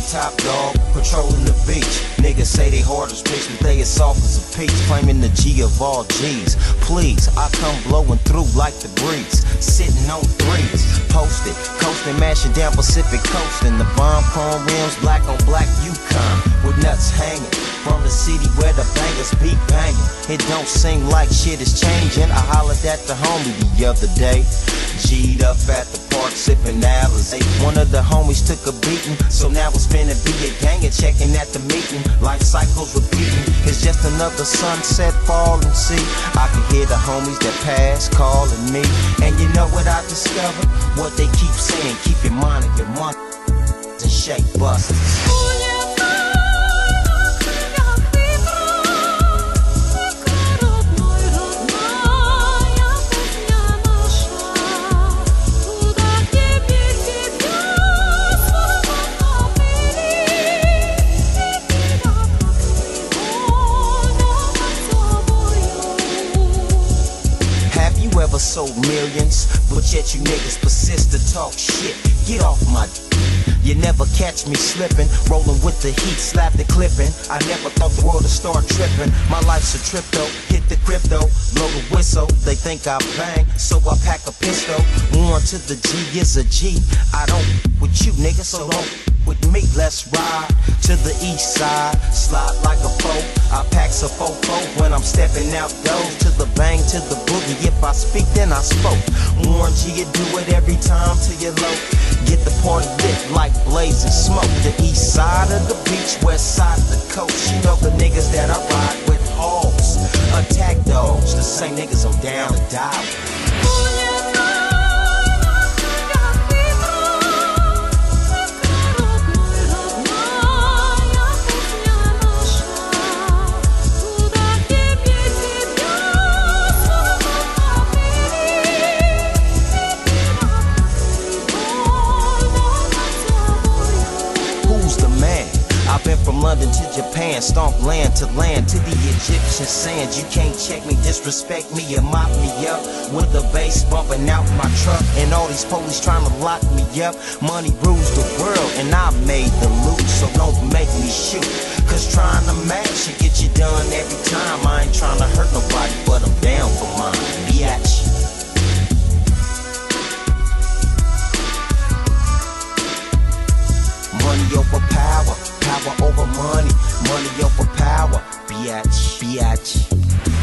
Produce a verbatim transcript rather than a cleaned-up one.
top dog, patrolling the beach. Niggas say they hard as bitch, but they as soft as a peach. Claiming the G of all G's. Please, I come blowing through like the breeze. Sitting on threes, posted, coasting, mashing down Pacific coast. And the bomb chrome rims, black on black Yukon, with nuts hanging. From the city where the bangers be banging. It don't seem like shit is changing. I hollered at the homie the other day. G'd up at the park sipping Alizé. One of the homies took a beating, so now it's finna be a gang and checking at the meeting. Life cycles repeating. It's just another sunset falling. See, I can hear the homies that pass calling me. And you know what I discovered? What they keep saying, keep your mind and your money and shake busters. Ever sold millions, but yet you niggas persist to talk shit. Get off my d. You never catch me slipping, rolling with the heat, slap the clipping. I never thought the world would start tripping. My life's a trip though, hit the crypto, blow the whistle. They think I bang, so I pack a pistol. One to the G is a G. I don't with you niggas, so don't with me. Let's ride to the east side, slide like a foe. I pack a fofo when I'm stepping out doors. To the bang, to the boogie. If I speak, then I spoke. Warren G, you do it every time till you're low. Get the party lit like blazing smoke. The east side of the beach, west side of the coast. You know the niggas that I ride with, hoes, attack dogs. The same niggas I'm down to die with. I've been from London to Japan, stomp land to land to the Egyptian sands. You can't check me, disrespect me, and mop me up with the bass bumping out my truck. And all these police trying to lock me up. Money rules the world, and I made the loot, so don't make me shoot. Cause trying to match it get you done every time. I ain't trying to hurt nobody, but I'm down for mine. Biatch. Money over power, power over money, money over power. Biatch, biatch.